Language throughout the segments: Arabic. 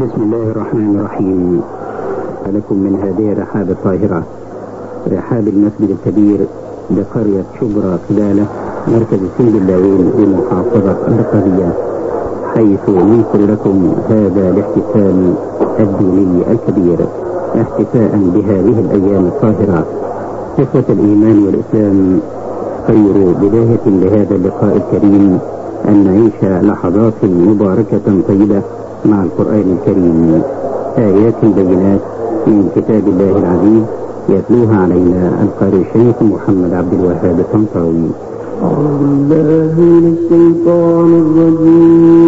بسم الله الرحمن الرحيم. لكم من هذه الرحاب الطاهرة، رحاب المسجد الكبير بقرية شبرا قبالة مركز سند اللاوين بمحافظة القلية، حيث ننقل لكم هذا الاحتفال الديني الكبير احتفاء بهذه الأيام الطاهرة. إخوة الإيمان والإسلام، خير بداية لهذا اللقاء الكريم أن نعيش لحظات مباركة طيبة مع القرآن الكريم، آيات بينات من كتاب الله العزيز يتلوها علينا القارئ الشيخ محمد عبد الوهاب الطنطاوي. أعوذ بالله من الشيطان الرجيم.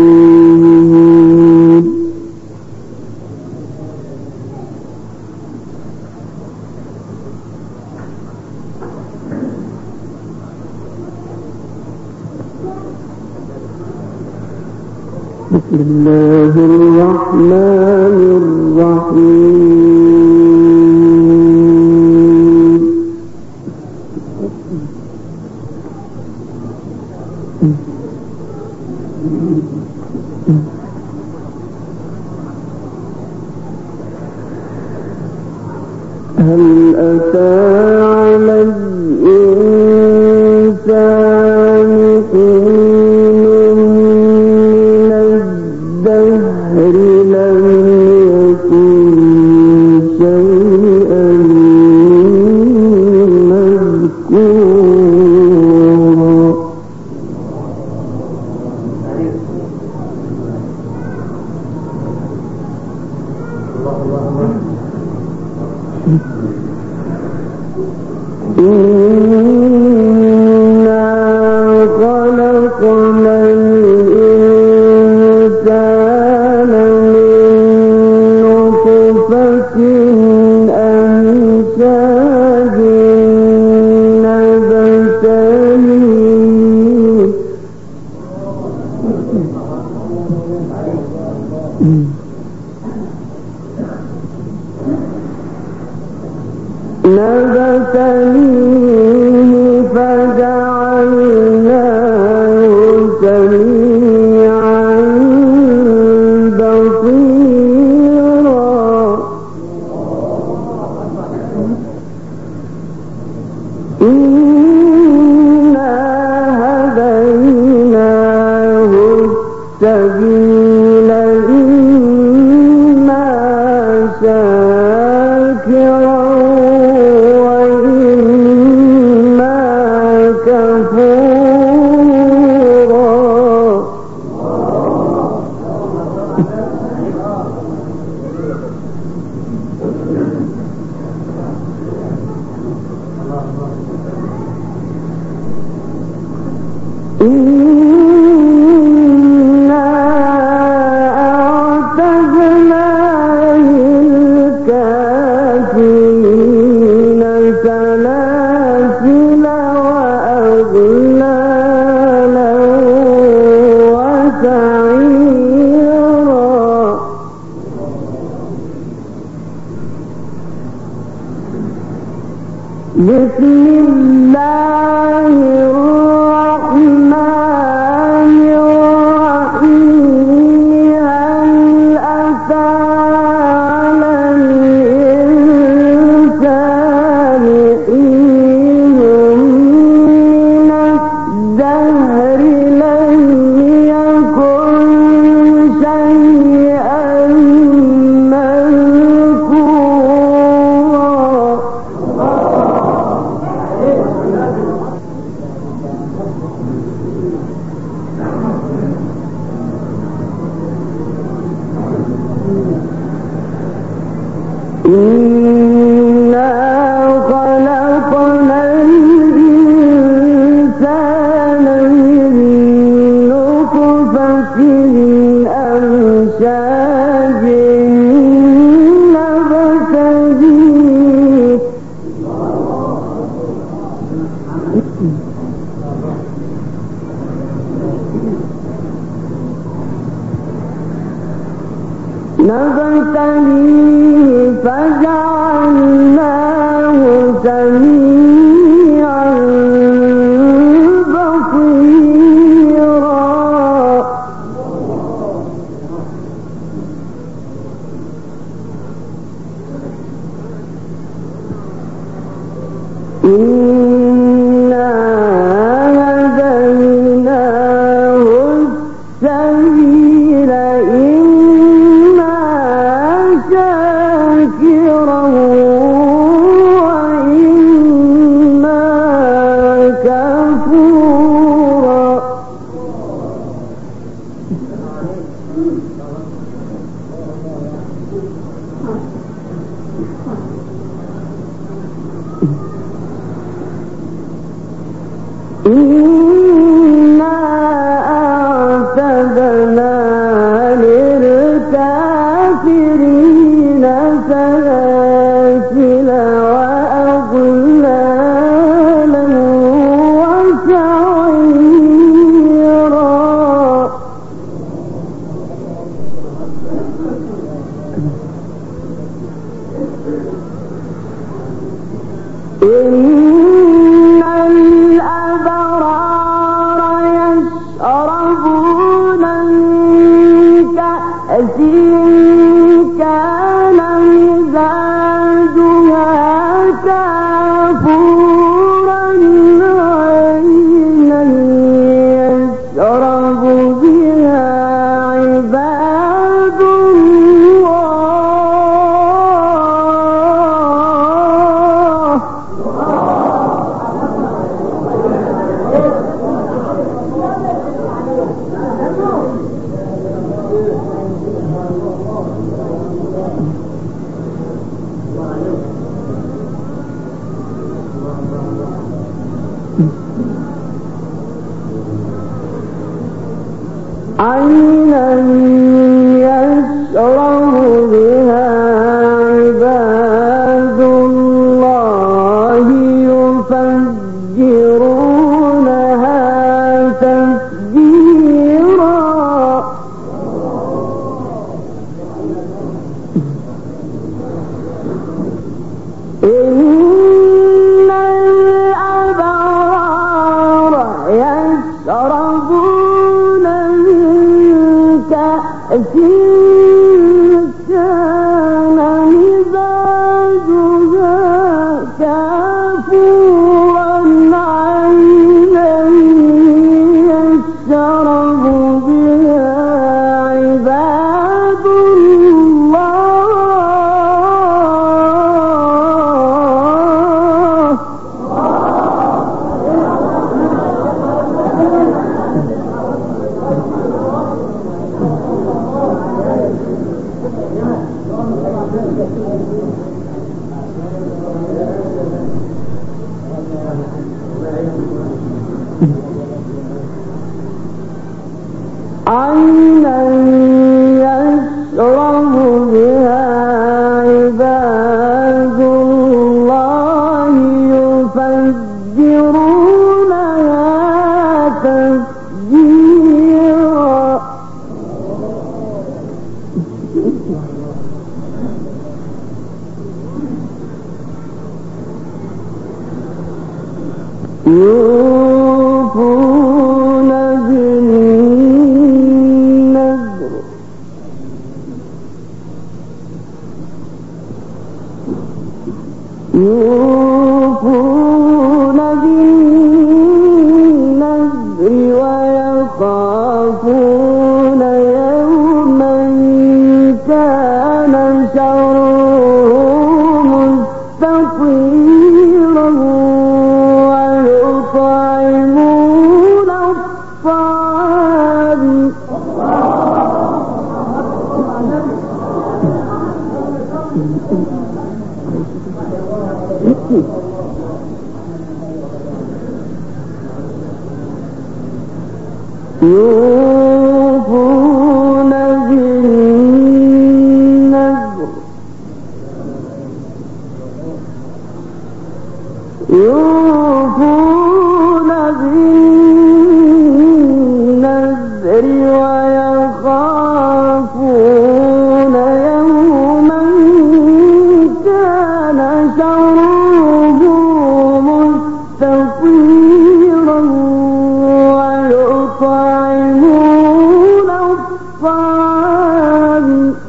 بسم الله الرحمن الرحيم. هل أتى على الإنسان حين من الدهر لم يكن شيئا مذكورا. إنا خلقنا الإنسان من نطفة أمشاج نبتليه فجعلناه سميعا بصيرا. إنا هديناه السبيل إما شاكرا إنا أعتدنا للكافرين سلاسل وأغلالا وسعيرا. بسم الله الرحمن الرحيم. هل أتى على الإنسان حين من الدهر لم يكن شيئا إنا خلقنا الإنسان من نطفة أمشاج نبتليه فجعلناه سميعا بصيرا. عينا يشرب بها عباد الله يفجرونها تفجيرا إن الأبرار يشربون من كأس كان مزاجها كافورا عينا يشرب بها عباد الله عينا يشرب بها عباد الله يفجرونها تفجيرا يوفون بالنذر يوفون بالنذر ويخافون يوما كان شره مستطيرا ويطعمون الطعام يوفون بالنذر يوفون بالنذر ويخافون يوما كان شره مستطيرا ويطعمون الطعام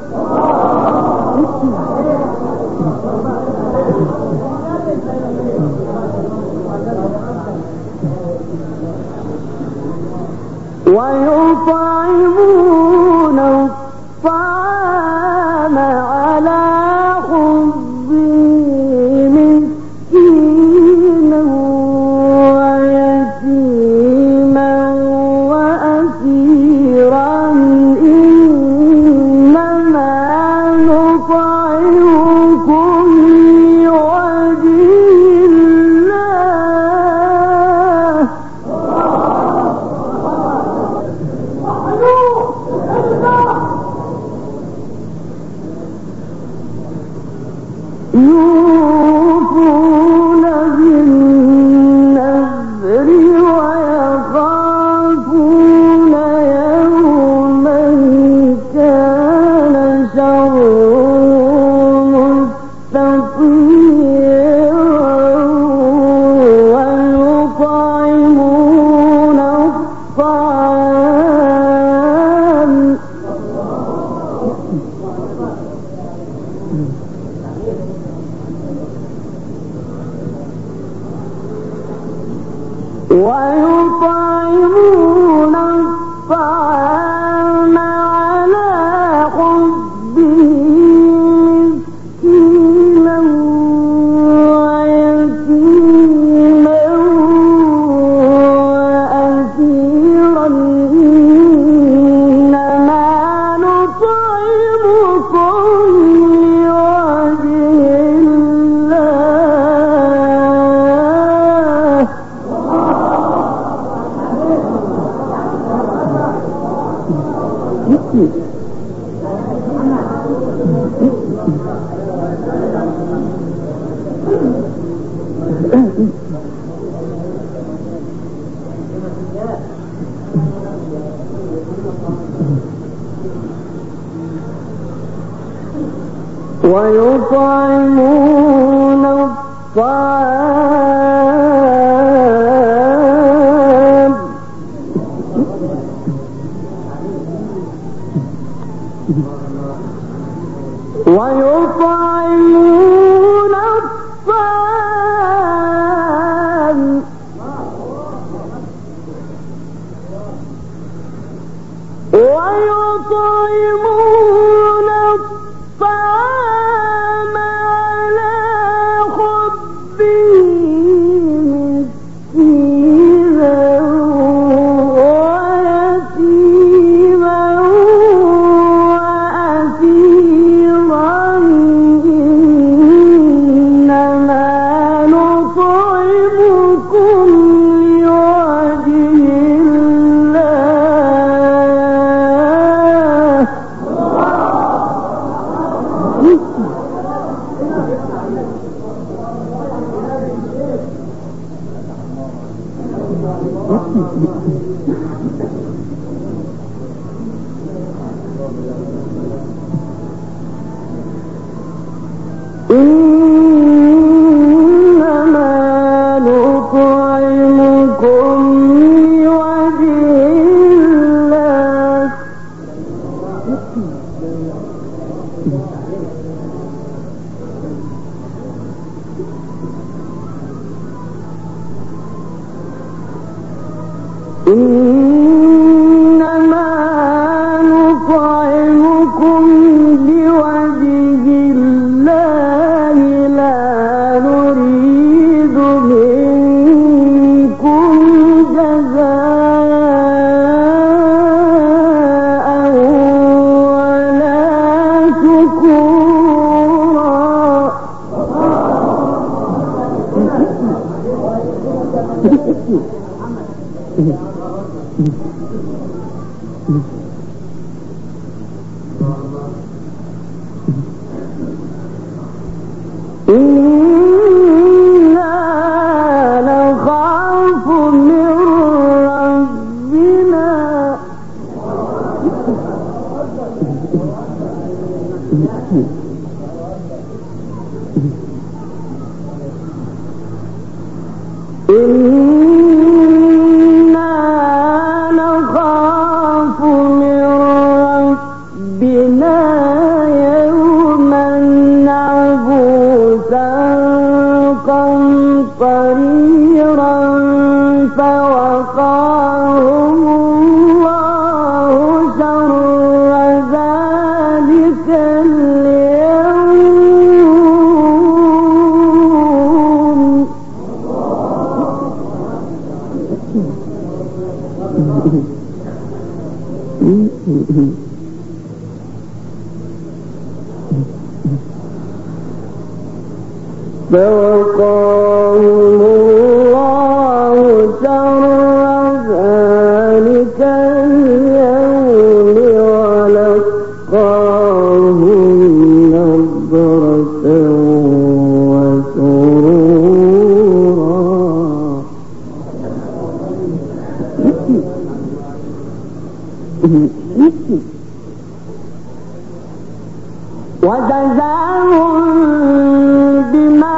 ويطعمون الطعام على حبه مسكينا ويتيما وأسيرا إنما نطعمكم لوجه الله ويطعمون الطعام ويطعمون الطعام ويطعمون الطعام على حبه مسكينا ويتيما وأسيرا إنما نطعمكم لوجه الله إنما نطعمكم لوجه الله إنما نطعمكم لوجه الله لا نريد منكم جزاء ولا شكورا إنا نخاف من ربنا إنا نخاف من ربنا يوما عبوسا قمطريرا فوقاهم الله شر ذلك اليوم فوقاهم الله شر ذلك اليوم ولقاهم نضرة وسرورا وجزاهم بما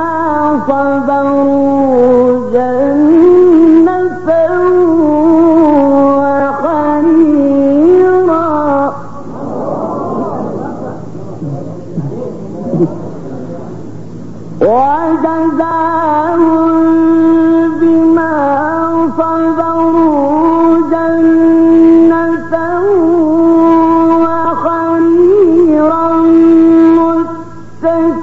صبروا جنة وحريرا وجزاهم بما صبروا جنة وحريرا متكئين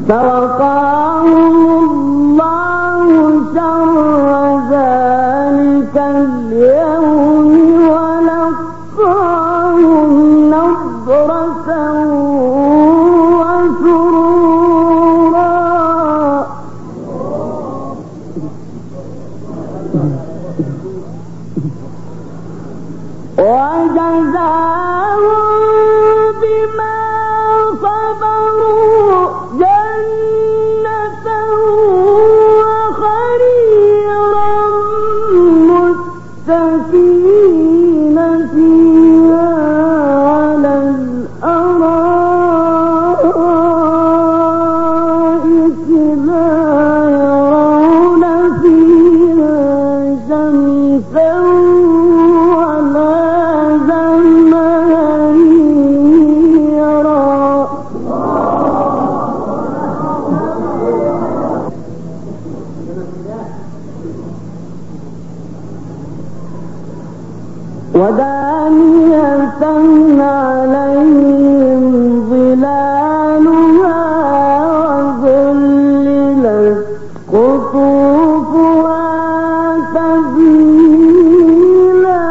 فوقاهم الله شر ذلك اليوم ولقاهم نضرة وسرورا وجزاهم بما صبروا جنة وحريرا متكئين فيها على الأرائك لا يرون فيها شمسا ولا زمهريرا ودانية عليهم ظلالها وذللت قطوفها تذليلا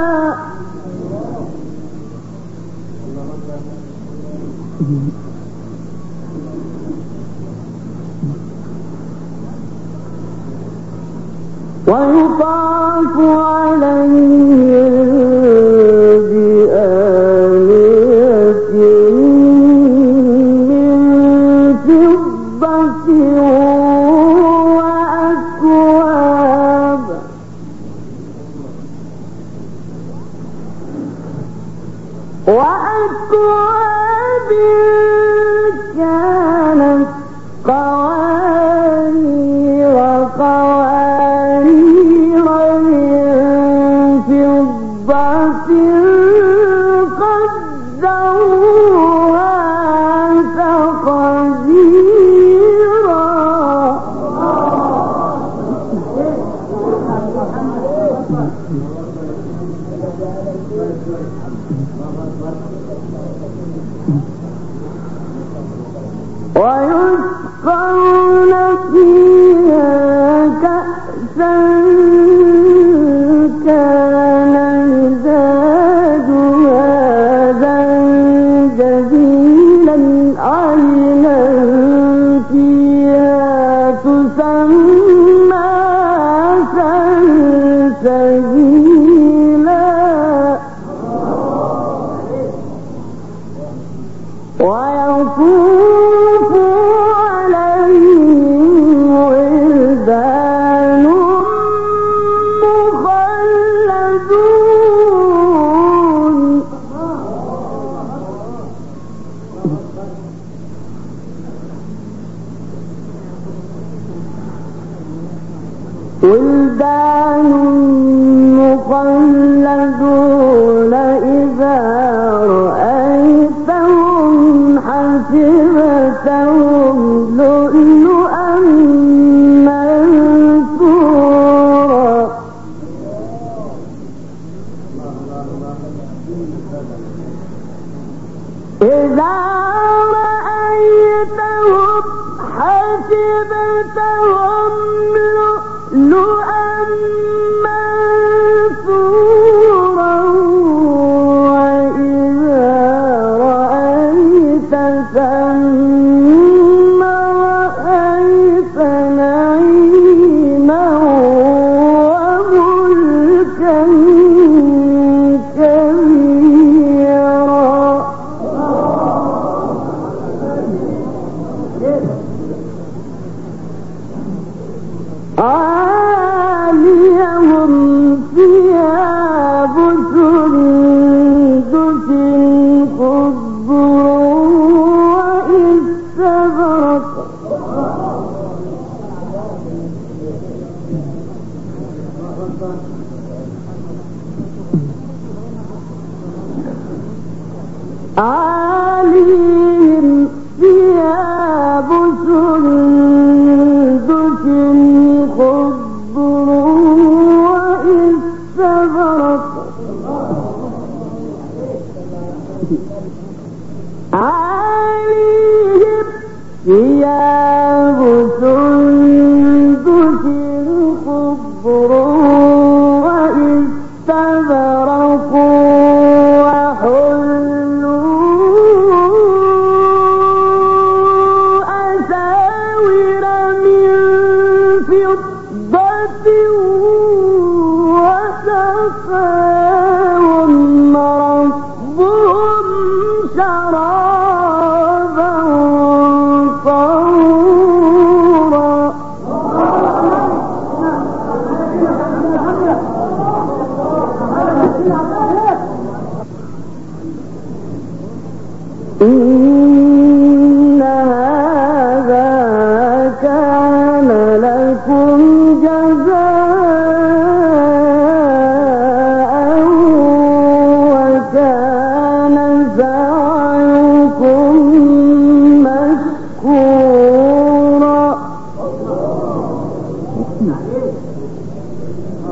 ويطاف عليهم بآنية من فضة وأكواب كانت قوارير من فضة قدروها تقديرا ويسقون فيها كأسا كان مزاجها زنجبيلا عينا فيها تسمى سلسبيلا ويطوف عليهم ولدان مخلدون إذا رأيتهم حسبتهم لؤلؤا منثورا إذا رأيتهم حسبتهم لؤلؤا منثورا وإذا رأيت ثم رأيت نعيما وملكا كبيرا عاليهم ثياب سندس خضر واستبرق عاليهم ثياب سندس خضر واستبرق عاليهم ثياب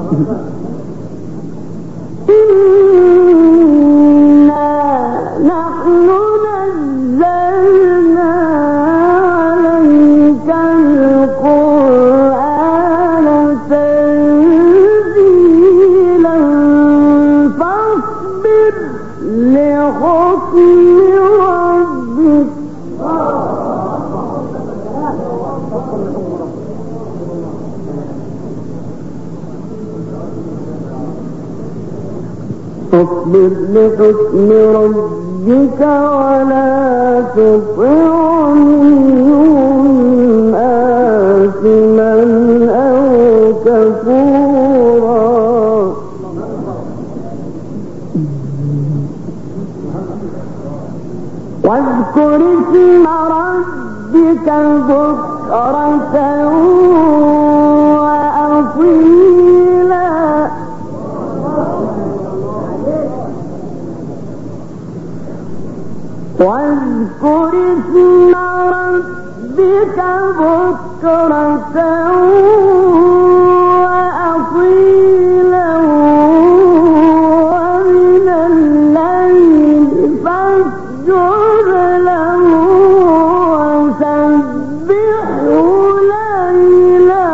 فاصبر لحكم ربك ولا تطع منهم آثما أو كفورا واذكر اسم ربك بكرة وأصيلا واذكر اسم ربك بكرة وأصيلا ومن الليل فاسجد له وسبحه ليلا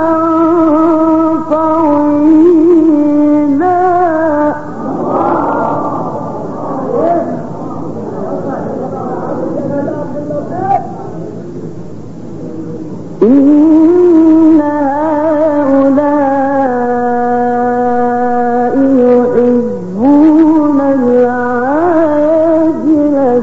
طويلا إن هؤلاء يحبون العاجلة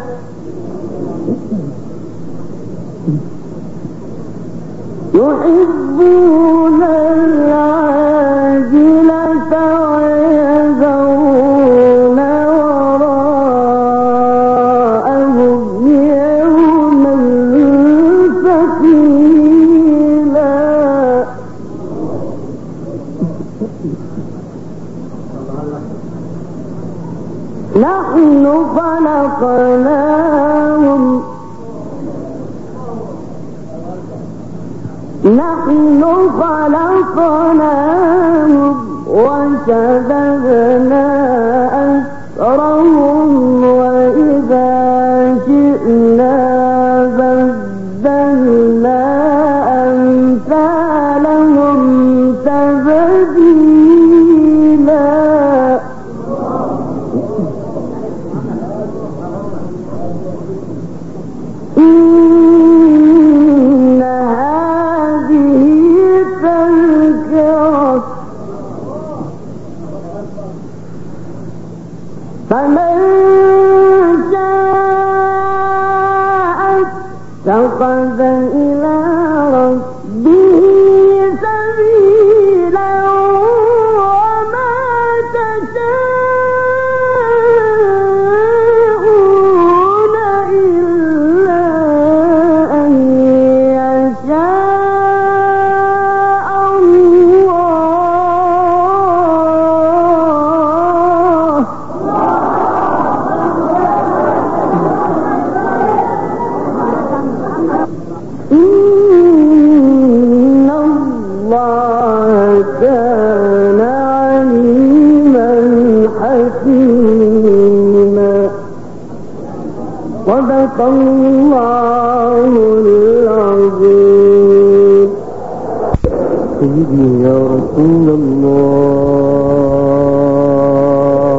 ويذرون وراءهم يوما ثقيلا نحن خلقناهم وشددنا أسرهم وإذا شئنا بدلنا أمثالهم تبديلا إن هذه تذكرة فمن شاء اتخذ إلى ربه سبيلا وما تشاءون إلا أن يشاء الله إن الله كان عليما حكيما صدق الله العظيم سيدي يا رسول الله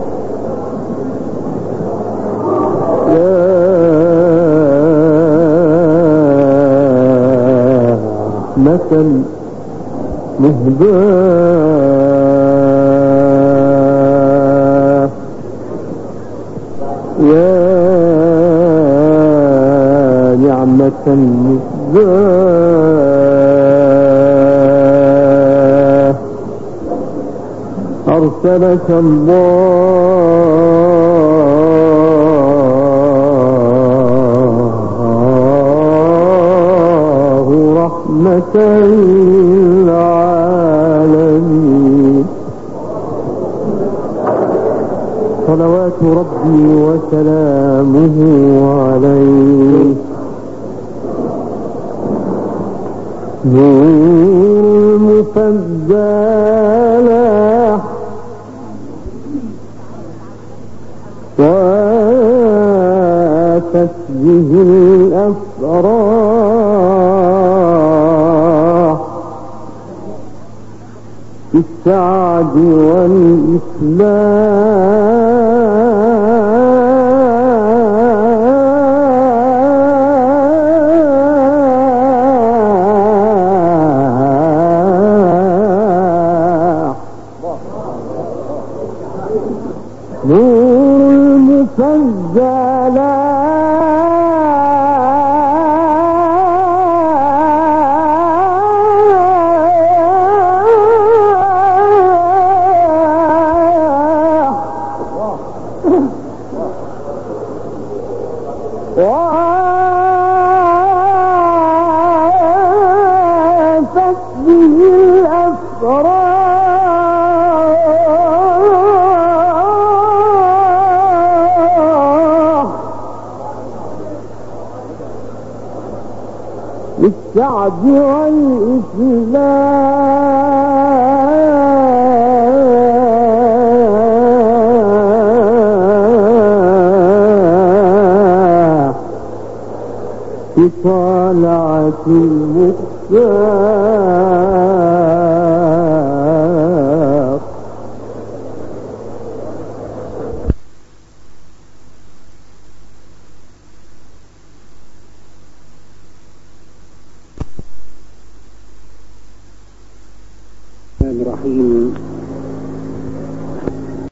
رحمة مهداة يا نعمة مهداة أرسلك الله رحمة للعالمين صلوات ربي وسلامه عليه نور المفدى به الأفراح بالسعد والإسلام نور وآفت به الأفراح بالسعد والإسلام بطالعة المختار الرحمن الرحيم